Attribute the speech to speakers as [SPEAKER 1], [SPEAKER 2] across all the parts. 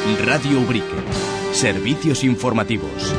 [SPEAKER 1] Radio Ubrique. Servicios informativos.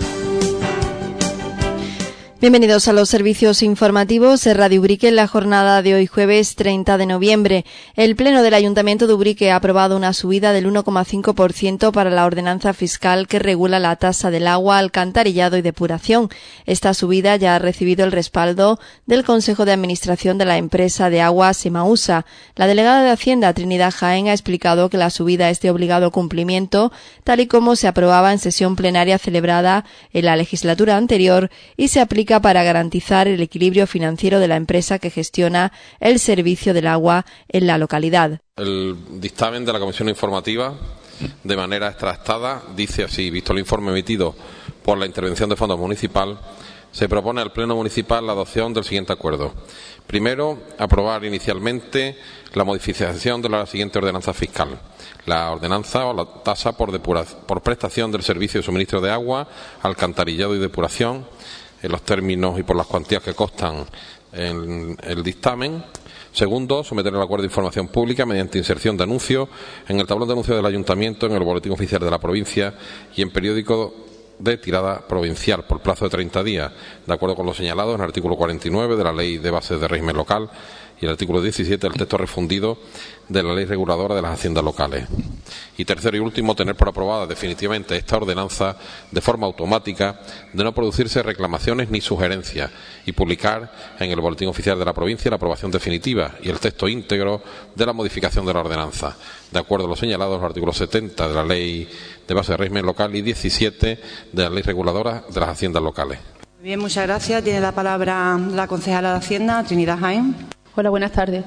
[SPEAKER 2] Bienvenidos a los servicios informativos de Radio Ubrique en la jornada de hoy jueves 30 de noviembre. El Pleno del Ayuntamiento de Ubrique ha aprobado una subida del 1,5% para la ordenanza fiscal que regula la tasa del agua, alcantarillado y depuración. Esta subida ya ha recibido el respaldo del Consejo de Administración de la empresa de agua Semausa. La delegada de Hacienda, Trinidad Jaén, ha explicado que la subida es de obligado cumplimiento, tal y como se aprobaba en sesión plenaria celebrada en la legislatura anterior y se aplica para garantizar el equilibrio financiero de la empresa que gestiona el servicio del agua en la localidad.
[SPEAKER 3] El dictamen de la Comisión Informativa, de manera extractada, dice así: visto el informe emitido por la intervención de fondos municipal, se propone al Pleno Municipal la adopción del siguiente acuerdo. Primero, aprobar inicialmente la modificación de la siguiente ordenanza fiscal. La ordenanza o la tasa por prestación del servicio de suministro de agua, alcantarillado y depuración, en los términos y por las cuantías que constan en el dictamen. Segundo, someter el acuerdo de información pública mediante inserción de anuncios en el tablón de anuncios del Ayuntamiento, en el Boletín Oficial de la Provincia y en periódico de tirada provincial por plazo de 30 días, de acuerdo con lo señalado en el artículo 49 de la Ley de Bases de Régimen Local y el artículo 17 del texto refundido de la Ley Reguladora de las Haciendas Locales. Y tercero y último, tener por aprobada definitivamente esta ordenanza de forma automática, de no producirse reclamaciones ni sugerencias, y publicar en el Boletín Oficial de la Provincia la aprobación definitiva y el texto íntegro de la modificación de la ordenanza, de acuerdo a lo señalado en los artículos 70 de la Ley de Base de Régimen Local y 17 de la Ley Reguladora de las Haciendas Locales.
[SPEAKER 4] Bien, muchas gracias. Tiene la palabra la concejala de Hacienda, Trinidad Jaén.
[SPEAKER 5] Hola, buenas tardes.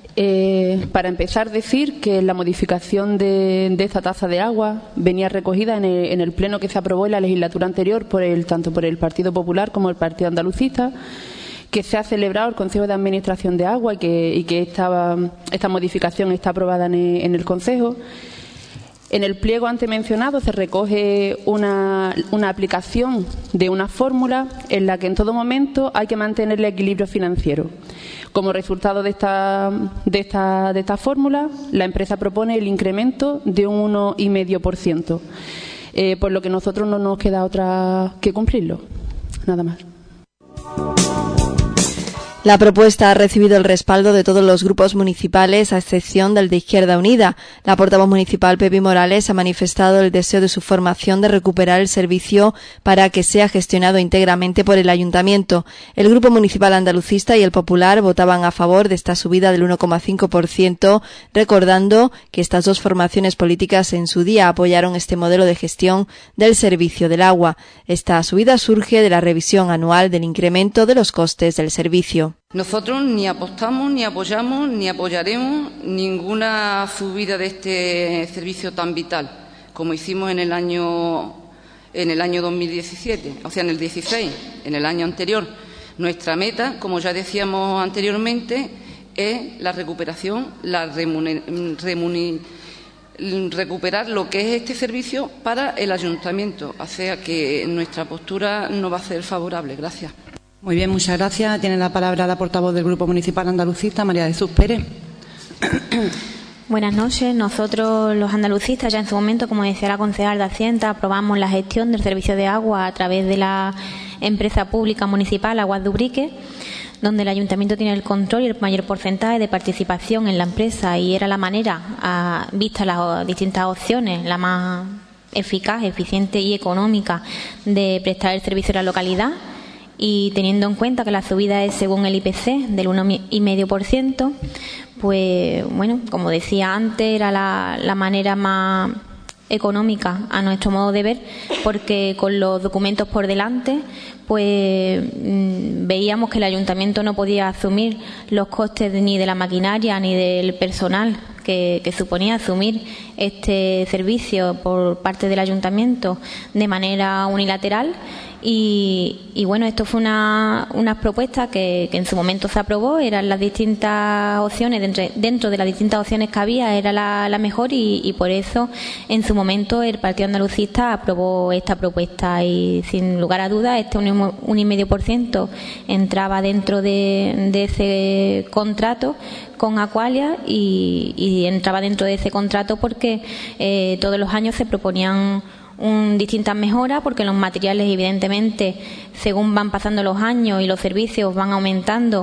[SPEAKER 5] Para empezar, decir que la modificación de esta tasa de agua venía recogida en el pleno que se aprobó en la legislatura anterior tanto por el Partido Popular como el Partido Andalucista, que se ha celebrado el Consejo de Administración de Agua y que esta modificación está aprobada en el Consejo. En el pliego antes mencionado se recoge una aplicación de una fórmula en la que en todo momento hay que mantener el equilibrio financiero. Como resultado de esta fórmula, la empresa propone el incremento de un 1,5%, por lo que nosotros no nos queda otra que cumplirlo. Nada más.
[SPEAKER 2] La propuesta ha recibido el respaldo de todos los grupos municipales, a excepción del de Izquierda Unida. La portavoz municipal, Pepi Morales, ha manifestado el deseo de su formación de recuperar el servicio para que sea gestionado íntegramente por el Ayuntamiento. El Grupo Municipal Andalucista y el Popular votaban a favor de esta subida del 1,5%, recordando que estas dos formaciones políticas en su día apoyaron este modelo de gestión del servicio del agua. Esta subida surge de la revisión anual del incremento de los costes del servicio.
[SPEAKER 6] Nosotros ni apostamos, ni apoyamos, ni apoyaremos ninguna subida de este servicio tan vital, como hicimos en el año 2017, o sea, en el 16, en el año anterior. Nuestra meta, como ya decíamos anteriormente, es la recuperación, recuperar lo que es este servicio para el Ayuntamiento, o sea que nuestra postura no va a ser favorable. Gracias.
[SPEAKER 4] Muy bien, muchas gracias. Tiene la palabra la portavoz del Grupo Municipal Andalucista, María Jesús Pérez.
[SPEAKER 7] Buenas noches. Nosotros, los andalucistas, ya en su momento, como decía la concejal de Hacienda, aprobamos la gestión del servicio de agua a través de la empresa pública municipal Aguas de Ubrique, donde el Ayuntamiento tiene el control y el mayor porcentaje de participación en la empresa, y era la manera, vista las distintas opciones, la más eficaz, eficiente y económica de prestar el servicio a la localidad. Y teniendo en cuenta que la subida es según el IPC del 1,5%, pues bueno, como decía antes, era la manera más económica a nuestro modo de ver, porque con los documentos por delante pues veíamos que el Ayuntamiento no podía asumir los costes ni de la maquinaria ni del personal que suponía asumir este servicio por parte del Ayuntamiento de manera unilateral, Y bueno, esto fue una propuesta que en su momento se aprobó, eran las distintas opciones, dentro de las distintas opciones que había, era la mejor y por eso en su momento el Partido Andalucista aprobó esta propuesta y sin lugar a dudas este 1,5% entraba dentro de ese contrato con Aqualia y entraba dentro de ese contrato porque todos los años se proponían distintas mejoras, porque los materiales evidentemente según van pasando los años y los servicios van aumentando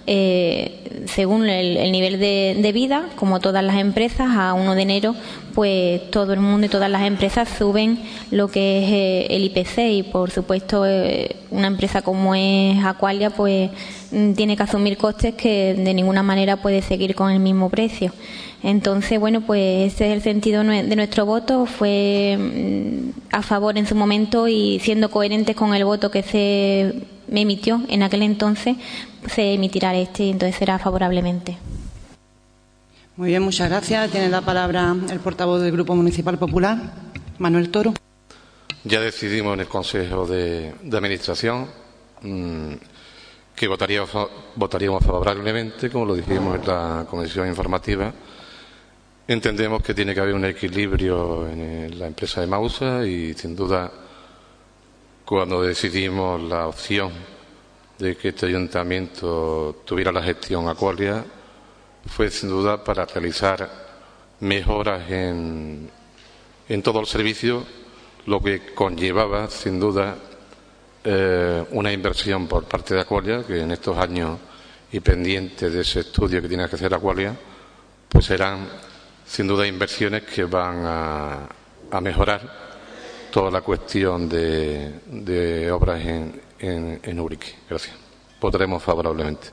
[SPEAKER 7] según el nivel de vida, como todas las empresas, a 1 de enero pues todo el mundo y todas las empresas suben lo que es el IPC y por supuesto una empresa como es Aqualia pues tiene que asumir costes que de ninguna manera puede seguir con el mismo precio. Entonces, bueno, pues ese es el sentido de nuestro voto, fue a favor en su momento y siendo coherentes con el voto que se emitió en aquel entonces, se emitirá y entonces será favorablemente.
[SPEAKER 4] Muy bien, muchas gracias. Tiene la palabra el portavoz del Grupo Municipal Popular, Manuel Toro.
[SPEAKER 8] Ya decidimos en el Consejo de Administración que votaríamos favorablemente, como lo dijimos en la Comisión Informativa. Entendemos que tiene que haber un equilibrio en la empresa de Mausa y, sin duda, cuando decidimos la opción de que este ayuntamiento tuviera la gestión Aqualia, fue sin duda para realizar mejoras en todo el servicio, lo que conllevaba, sin duda, una inversión por parte de Aqualia, que en estos años y pendiente de ese estudio que tiene que hacer Aqualia, pues serán sin duda inversiones que van a mejorar toda la cuestión de obras en Ubrique. Gracias. Votaremos favorablemente.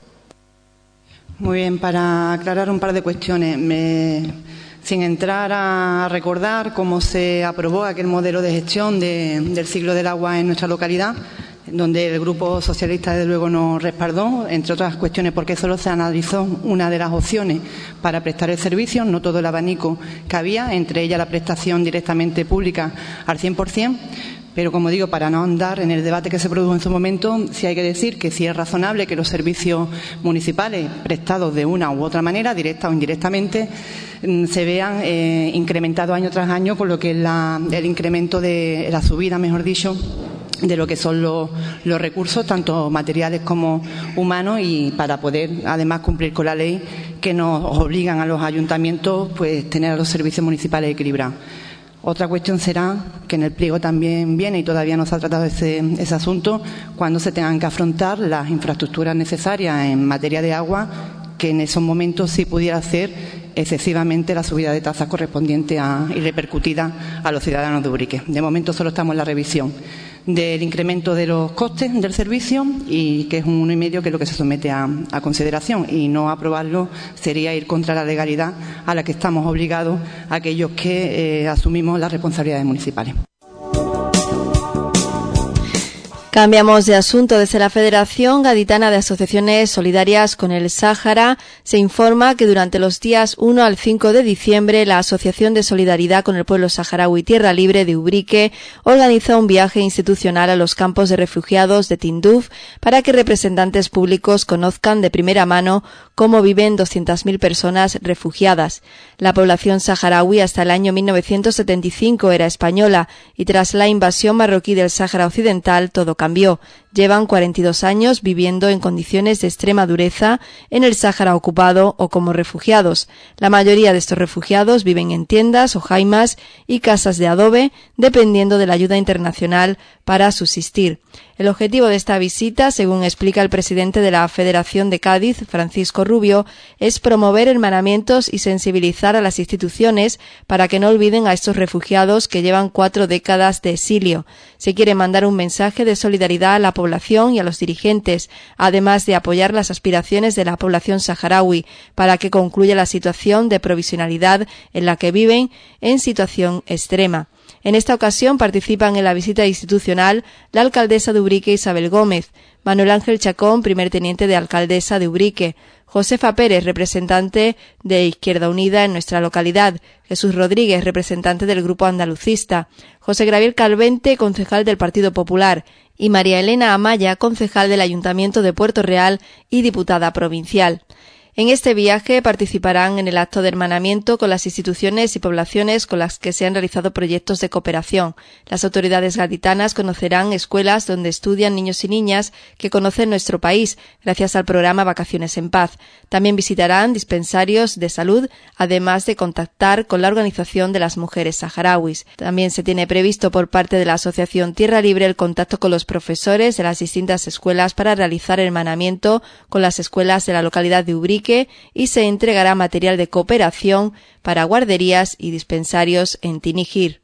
[SPEAKER 4] Muy bien, para aclarar un par de cuestiones, sin entrar a recordar cómo se aprobó aquel modelo de gestión del ciclo del agua en nuestra localidad, donde el Grupo Socialista, desde luego, nos respaldó, entre otras cuestiones porque solo se analizó una de las opciones para prestar el servicio, no todo el abanico que había, entre ellas la prestación directamente pública al 100%. Pero, como digo, para no andar en el debate que se produjo en su momento, sí hay que decir que sí es razonable que los servicios municipales prestados de una u otra manera, directa o indirectamente, se vean incrementados año tras año con lo que es el incremento de la subida, mejor dicho, de lo que son los recursos, tanto materiales como humanos, y para poder además cumplir con la ley que nos obligan a los ayuntamientos pues tener a los servicios municipales equilibrados. Otra cuestión será que en el pliego también viene, y todavía no se ha tratado ese asunto, cuando se tengan que afrontar las infraestructuras necesarias en materia de agua, que en esos momentos sí pudiera hacer excesivamente la subida de tasas correspondiente y repercutida a los ciudadanos de Ubrique. De momento solo estamos en la revisión del incremento de los costes del servicio, y que es un 1,5%, que es lo que se somete a consideración, y no aprobarlo sería ir contra la legalidad a la que estamos obligados aquellos que asumimos las responsabilidades municipales.
[SPEAKER 2] Cambiamos de asunto. Desde la Federación Gaditana de Asociaciones Solidarias con el Sáhara se informa que durante los días 1 al 5 de diciembre la Asociación de Solidaridad con el Pueblo Saharaui Tierra Libre de Ubrique organiza un viaje institucional a los campos de refugiados de Tinduf para que representantes públicos conozcan de primera mano cómo viven 200.000 personas refugiadas. La población saharaui hasta el año 1975 era española y tras la invasión marroquí del Sáhara Occidental todo cambió. Llevan 42 años viviendo en condiciones de extrema dureza en el Sáhara ocupado o como refugiados. La mayoría de estos refugiados viven en tiendas o jaimas y casas de adobe, dependiendo de la ayuda internacional para subsistir. El objetivo de esta visita, según explica el presidente de la Federación de Cádiz, Francisco Rubio, es promover hermanamientos y sensibilizar a las instituciones para que no olviden a estos refugiados que llevan 4 décadas de exilio. Se quiere mandar un mensaje de solidaridad a la población y a los dirigentes, además de apoyar las aspiraciones de la población saharaui para que concluya la situación de provisionalidad en la que viven en situación extrema. En esta ocasión participan en la visita institucional la alcaldesa de Ubrique, Isabel Gómez, Manuel Ángel Chacón, primer teniente de alcaldesa de Ubrique, Josefa Pérez, representante de Izquierda Unida en nuestra localidad, Jesús Rodríguez, representante del Grupo Andalucista, José Gabriel Calvente, concejal del Partido Popular, y María Elena Amaya, concejal del Ayuntamiento de Puerto Real y diputada provincial. En este viaje participarán en el acto de hermanamiento con las instituciones y poblaciones con las que se han realizado proyectos de cooperación. Las autoridades gaditanas conocerán escuelas donde estudian niños y niñas que conocen nuestro país gracias al programa Vacaciones en Paz. También visitarán dispensarios de salud, además de contactar con la Organización de las Mujeres Saharauis. También se tiene previsto por parte de la Asociación Tierra Libre el contacto con los profesores de las distintas escuelas para realizar hermanamiento con las escuelas de la localidad de Ubrique, y se entregará material de cooperación para guarderías y dispensarios en Tinijir.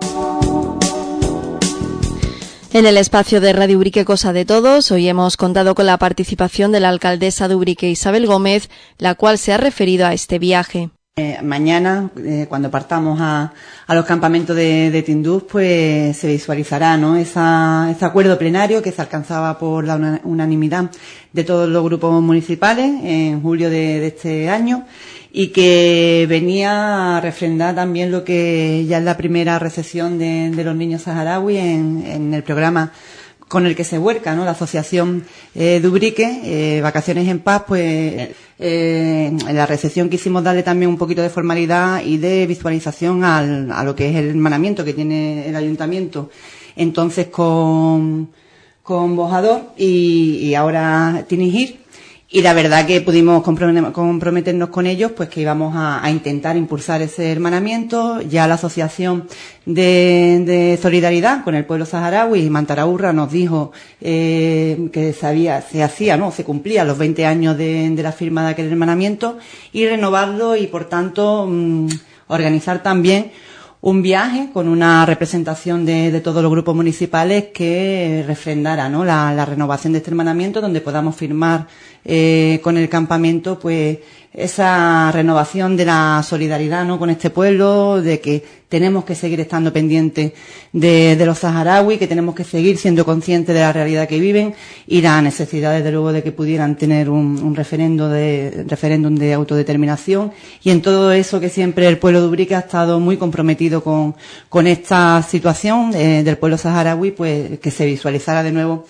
[SPEAKER 2] En el espacio de Radio Ubrique Cosa de Todos, hoy hemos contado con la participación de la alcaldesa de Ubrique, Isabel Gómez, la cual se ha referido a este viaje.
[SPEAKER 9] Mañana, cuando partamos a los campamentos de Tinduf, pues se visualizará, ¿no?, ese acuerdo plenario que se alcanzaba por la unanimidad de todos los grupos municipales en julio de este año, y que venía a refrendar también lo que ya es la primera recepción de los niños saharauis en el programa con el que se vuelca, ¿no?, la asociación de Ubrique, Vacaciones en Paz. Pues en la recepción quisimos darle también un poquito de formalidad y de visualización a lo que es el hermanamiento que tiene el ayuntamiento entonces con Bojador y ahora Tinijir. Y la verdad que pudimos comprometernos con ellos, pues que íbamos a intentar impulsar ese hermanamiento. Ya la Asociación de Solidaridad con el Pueblo Saharaui, Mantaraurra, nos dijo que se cumplían los 20 años de la firma de aquel hermanamiento, y renovarlo y, por tanto, organizar también un viaje con una representación de todos los grupos municipales que refrendara, ¿no?, la renovación de este hermanamiento, donde podamos firmar con el campamento pues esa renovación de la solidaridad, ¿no?, con este pueblo, de que tenemos que seguir estando pendientes de los saharauis, que tenemos que seguir siendo conscientes de la realidad que viven y la necesidad, desde luego, de que pudieran tener un referéndum de autodeterminación. Y en todo eso que siempre el pueblo de Ubrique ha estado muy comprometido con esta situación del pueblo saharaui, pues que se visualizara de nuevo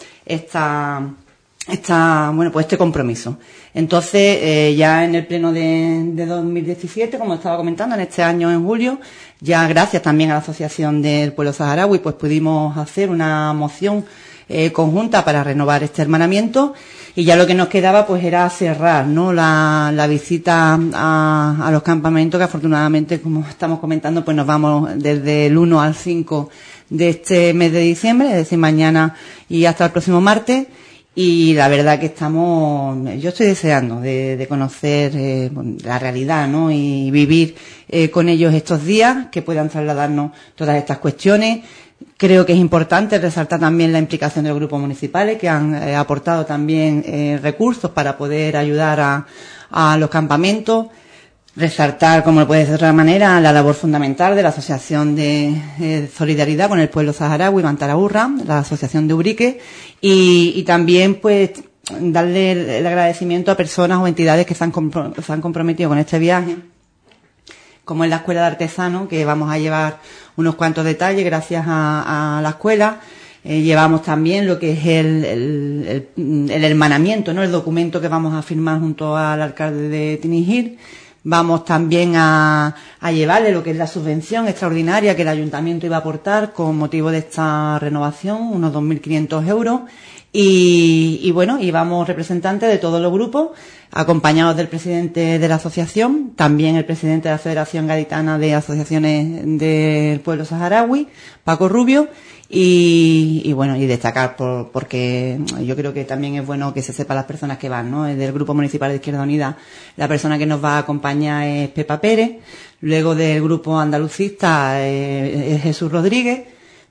[SPEAKER 9] este compromiso. Entonces, ya en el pleno de 2017, como estaba comentando, en este año, en julio, ya gracias también a la Asociación del Pueblo Saharaui, pues pudimos hacer una moción conjunta para renovar este hermanamiento, y ya lo que nos quedaba pues era cerrar, ¿no?, la visita a los campamentos, que afortunadamente, como estamos comentando, pues nos vamos desde el 1 al 5 de este mes de diciembre, es decir, mañana y hasta el próximo martes. Y la verdad que yo estoy deseando de conocer la realidad, ¿no?, y vivir con ellos estos días, que puedan trasladarnos todas estas cuestiones. Creo que es importante resaltar también la implicación de los grupos municipales, que han aportado también recursos para poder ayudar a los campamentos. Resaltar, como no puede ser de otra manera, la labor fundamental de la Asociación de Solidaridad con el Pueblo Saharaui, Mantaraurra, la Asociación de Ubrique, y también pues darle el agradecimiento a personas o entidades que se han comprometido con este viaje, como es la Escuela de Artesanos, que vamos a llevar unos cuantos detalles gracias a la escuela. Llevamos también lo que es el hermanamiento, ¿no?, el documento que vamos a firmar junto al alcalde de Tinijir. Vamos también a llevarle lo que es la subvención extraordinaria que el ayuntamiento iba a aportar con motivo de esta renovación, unos 2.500 euros. Y vamos representantes de todos los grupos, acompañados del presidente de la asociación, también el presidente de la Federación Gaditana de Asociaciones del Pueblo Saharaui, Paco Rubio. Y destacar porque yo creo que también es bueno que se sepa las personas que van, ¿no? Del Grupo Municipal de Izquierda Unida, la persona que nos va a acompañar es Pepa Pérez. Luego del Grupo Andalucista es Jesús Rodríguez.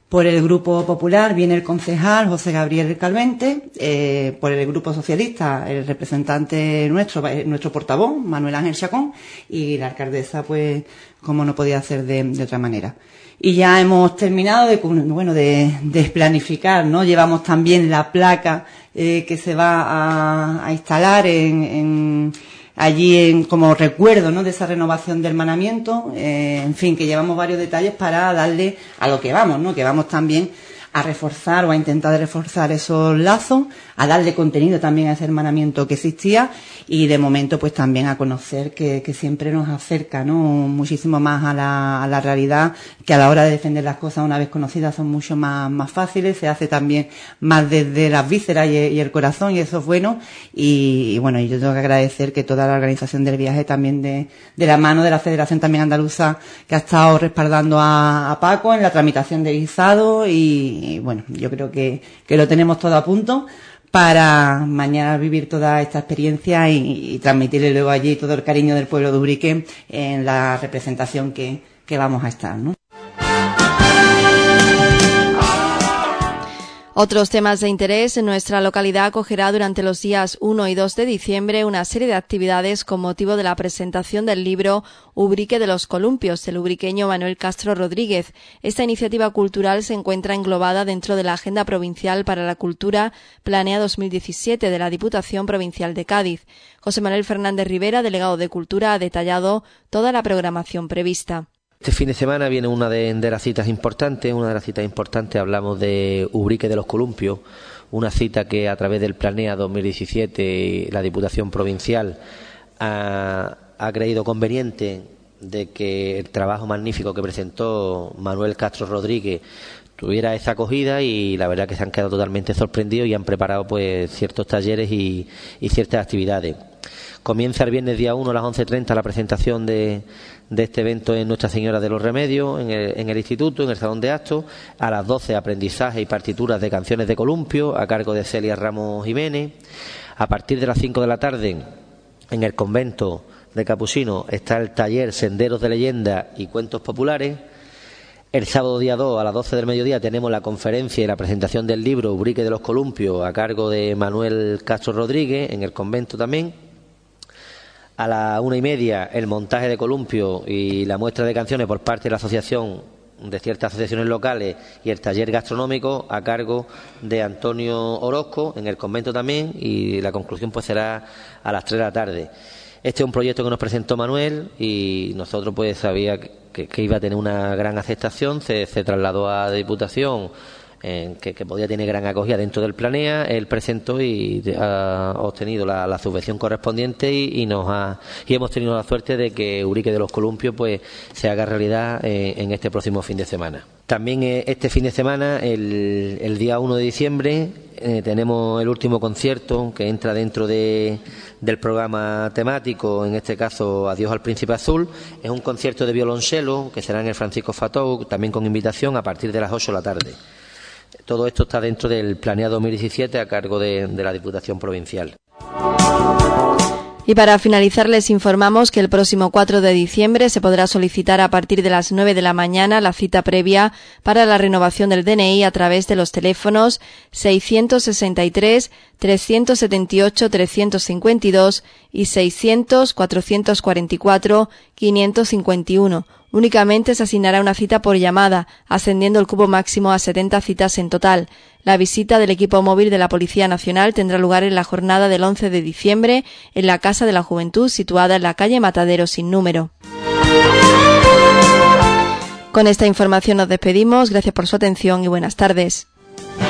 [SPEAKER 9] Por el Grupo Popular viene el concejal José Gabriel Calvente, por el Grupo Socialista el representante nuestro portavoz, Manuel Ángel Chacón, y la alcaldesa, pues, como no podía hacer de otra manera. Y ya hemos terminado de planificar, ¿no? Llevamos también la placa que se va a instalar allí como recuerdo, ¿no?, de esa renovación del manamiento, en fin, que llevamos varios detalles para darle a lo que vamos, ¿no?, que vamos también a reforzar o a intentar reforzar esos lazos, a darle contenido también a ese hermanamiento que existía y de momento pues también a conocer que siempre nos acerca, ¿no?, muchísimo más a la realidad, que a la hora de defender las cosas una vez conocidas son mucho más fáciles, se hace también más desde las vísceras y el corazón, y eso es bueno. Y bueno, yo tengo que agradecer que toda la organización del viaje también de la mano de la Federación también Andaluza, que ha estado respaldando a Paco en la tramitación de visado, y bueno, yo creo que lo tenemos todo a punto para mañana vivir toda esta experiencia y transmitirle luego allí todo el cariño del pueblo de Ubrique en la representación que vamos a estar, ¿no?
[SPEAKER 2] Otros temas de interés. Nuestra localidad acogerá durante los días 1 y 2 de diciembre una serie de actividades con motivo de la presentación del libro Ubrique de los Columpios, del ubriqueño Manuel Castro Rodríguez. Esta iniciativa cultural se encuentra englobada dentro de la Agenda Provincial para la Cultura Planea 2017 de la Diputación Provincial de Cádiz. José Manuel Fernández Rivera, delegado de Cultura, ha detallado toda la programación prevista.
[SPEAKER 10] Este fin de semana viene una de las citas importantes. Una de las citas importantes, hablamos de Ubrique de los Columpios, una cita que a través del Planea 2017 la Diputación Provincial ha creído conveniente de que el trabajo magnífico que presentó Manuel Castro Rodríguez tuviera esa acogida, y la verdad que se han quedado totalmente sorprendidos y han preparado pues ciertos talleres y ciertas actividades. Comienza el viernes día 1 a las 11:30 la presentación de este evento en Nuestra Señora de los Remedios, en el instituto, en el salón de actos. A las 12 aprendizaje y partituras de canciones de columpio a cargo de Celia Ramos Jiménez. A partir de las 5 de la tarde en el convento de Capuchino está el taller Senderos de Leyenda y Cuentos Populares. El sábado día 2 a las 12 del mediodía tenemos la conferencia y la presentación del libro Ubrique de los Columpios a cargo de Manuel Castro Rodríguez en el convento también. A las 1:30 el montaje de columpio y la muestra de canciones por parte de la asociación, de ciertas asociaciones locales, y el taller gastronómico a cargo de Antonio Orozco en el convento también, y la conclusión pues será a las 3 de la tarde. Este es un proyecto que nos presentó Manuel y nosotros pues sabía que iba a tener una gran aceptación. Se trasladó a la Diputación, que podía tener gran acogida dentro del Planea. Él presentó y ha obtenido la subvención correspondiente y hemos tenido la suerte de que Ubrique de los Columpios pues se haga realidad en este próximo fin de semana. También este fin de semana, el día 1 de diciembre, tenemos el último concierto que entra dentro del programa temático, en este caso Adiós al Príncipe Azul. Es un concierto de violonchelo que será en el Francisco Fatou, también con invitación a partir de las 8 de la tarde. Todo esto está dentro del Planea 2017 a cargo de la Diputación Provincial.
[SPEAKER 2] Y para finalizar les informamos que el próximo 4 de diciembre se podrá solicitar a partir de las 9 de la mañana la cita previa para la renovación del DNI a través de los teléfonos 663 378 352 y 600 444 551. Únicamente se asignará una cita por llamada, ascendiendo el cupo máximo a 70 citas en total. La visita del equipo móvil de la Policía Nacional tendrá lugar en la jornada del 11 de diciembre en la Casa de la Juventud, situada en la calle Matadero sin número. Con esta información nos despedimos. Gracias por su atención y buenas tardes.